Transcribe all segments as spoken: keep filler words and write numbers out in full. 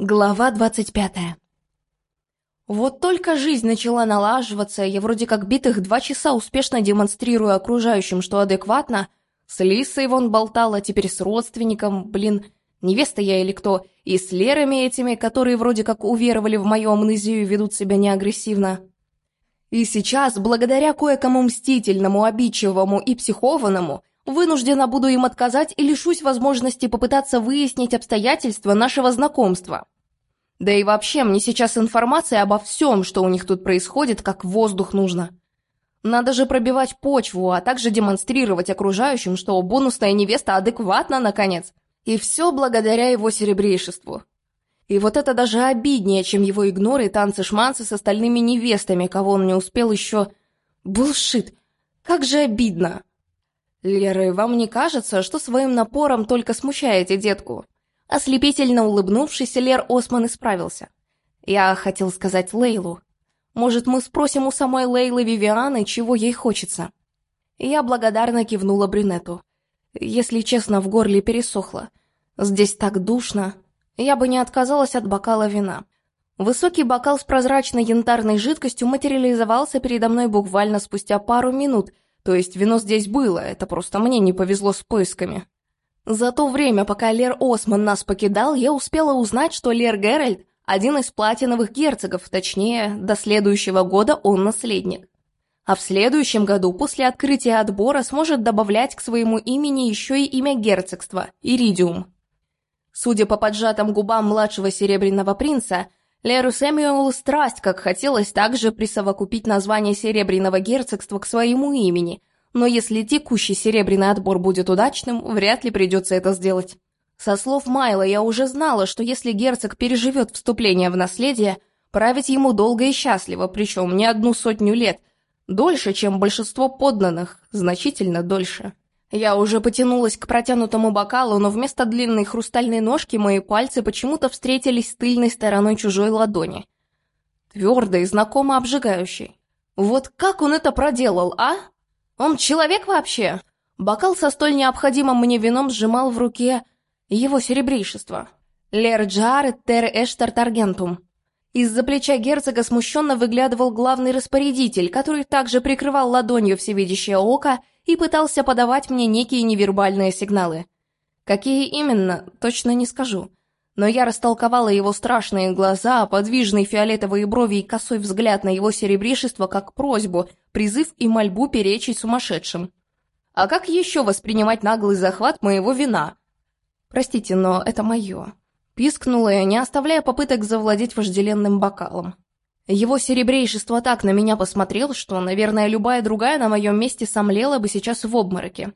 Глава двадцать пятая. Вот только жизнь начала налаживаться, я вроде как битых два часа успешно демонстрирую окружающим, что адекватно. С Лисой вон болтала, теперь с родственником, блин, невеста я или кто, и с Лерами этими, которые вроде как уверовали в мою амнезию и ведут себя неагрессивно. И сейчас, благодаря кое-кому мстительному, обидчивому и психованному, вынуждена буду им отказать и лишусь возможности попытаться выяснить обстоятельства нашего знакомства. Да и вообще, мне сейчас информация обо всем, что у них тут происходит, как воздух нужно. Надо же пробивать почву, а также демонстрировать окружающим, что бонусная невеста адекватна, наконец. И все благодаря его серебрейшеству. И вот это даже обиднее, чем его игноры и танцы-шманцы с остальными невестами, кого он не успел еще... Булшит! Как же обидно! Лера, вам не кажется, что своим напором только смущаете детку? Ослепительно улыбнувшись, Лер Осман исправился. Я хотел сказать Лейлу. Может, мы спросим у самой Лейлы Вивианы, чего ей хочется? Я благодарно кивнула брюнету. Если честно, в горле пересохло. Здесь так душно. Я бы не отказалась от бокала вина. Высокий бокал с прозрачной янтарной жидкостью материализовался передо мной буквально спустя пару минут. То есть вино здесь было, это просто мне не повезло с поисками. За то время, пока Лер Осман нас покидал, я успела узнать, что Лер Геральт – один из платиновых герцогов, точнее, до следующего года он наследник. А в следующем году, после открытия отбора, сможет добавлять к своему имени еще и имя герцогства – Иридиум. Судя по поджатым губам младшего Серебряного принца, Леру Сэмюэлу страсть как хотелось также присовокупить название Серебряного герцогства к своему имени, но если текущий серебряный отбор будет удачным, вряд ли придется это сделать. Со слов Майла я уже знала, что если герцог переживет вступление в наследие, править ему долго и счастливо, причем не одну сотню лет, дольше, чем большинство подданных, значительно дольше. Я уже потянулась к протянутому бокалу, но вместо длинной хрустальной ножки мои пальцы почему-то встретились с тыльной стороной чужой ладони. Твердой, знакомо обжигающей. Вот как он это проделал, а? Он человек вообще? Бокал со столь необходимым мне вином сжимал в руке его серебрейшество. Лер Джаред Тер Эштар Таргентум. Из-за плеча герцога смущенно выглядывал главный распорядитель, который также прикрывал ладонью всевидящее око и пытался подавать мне некие невербальные сигналы. Какие именно, точно не скажу. Но я растолковала его страшные глаза, подвижные фиолетовые брови и косой взгляд на его серебрейшество как просьбу, призыв и мольбу перечить сумасшедшим. А как еще воспринимать наглый захват моего вина? Простите, но это мое. Пискнула я, не оставляя попыток завладеть вожделенным бокалом. Его серебрейшество так на меня посмотрел, что, наверное, любая другая на моем месте сомлела бы сейчас в обмороке.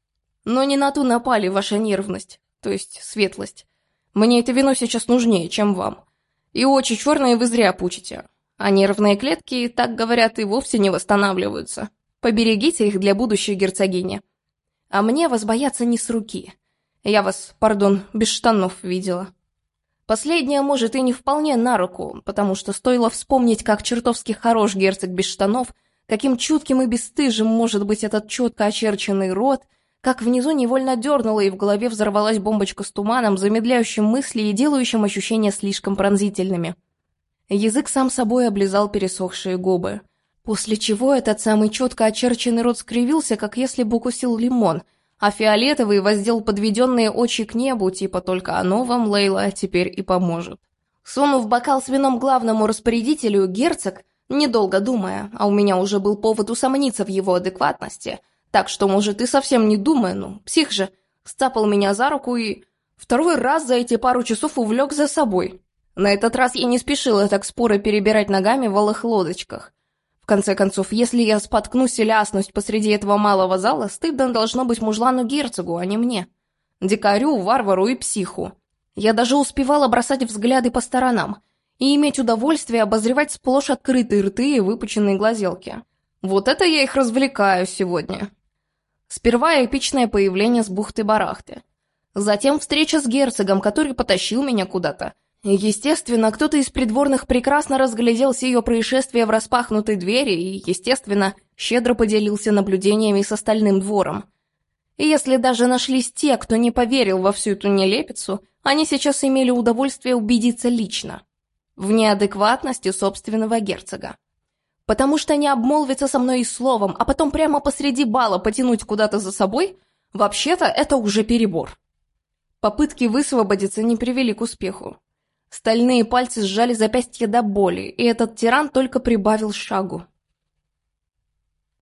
Но не на ту напали ваша нервность, то есть светлость. Мне это вино сейчас нужнее, чем вам. И очи черные вы зря пучите. А нервные клетки, так говорят, и вовсе не восстанавливаются. Поберегите их для будущей герцогини. А мне вас бояться не с руки. Я вас, пардон, без штанов видела. Последнее, может, и не вполне на руку, потому что стоило вспомнить, как чертовски хорош герцог без штанов, каким чутким и бесстыжим может быть этот четко очерченный рот, как внизу невольно дернуло и в голове взорвалась бомбочка с туманом, замедляющим мысли и делающим ощущения слишком пронзительными. Язык сам собой облизал пересохшие губы, после чего этот самый четко очерченный рот скривился, как если бы укусил лимон, а фиолетовый воздел подведенные очи к небу, типа только оно вам, Лейла, теперь и поможет. Сунув бокал с вином главному распорядителю, герцог, недолго думая, а у меня уже был повод усомниться в его адекватности, так что, может, и совсем не думая, ну, псих же, сцапал меня за руку и второй раз за эти пару часов увлек за собой. На этот раз я не спешила так споро перебирать ногами в валых лодочках. В конце концов, если я споткнусь или аснусь посреди этого малого зала, стыдно должно быть мужлану-герцогу, а не мне. Дикарю, варвару и психу. Я даже успевала бросать взгляды по сторонам и иметь удовольствие обозревать сплошь открытые рты и выпученные глазелки. Вот это я их развлекаю сегодня. Сперва эпичное появление с бухты-барахты. Затем встреча с герцогом, который потащил меня куда-то. Естественно, кто-то из придворных прекрасно разглядел сие происшествие в распахнутой двери и, естественно, щедро поделился наблюдениями с остальным двором. И если даже нашлись те, кто не поверил во всю эту нелепицу, Они сейчас имели удовольствие убедиться лично в неадекватности собственного герцога. Потому что не обмолвиться со мной и словом, а потом прямо посреди бала потянуть куда-то за собой, вообще-то это уже перебор. Попытки высвободиться не привели к успеху. Стальные пальцы сжали запястье до боли, и этот тиран только прибавил шагу.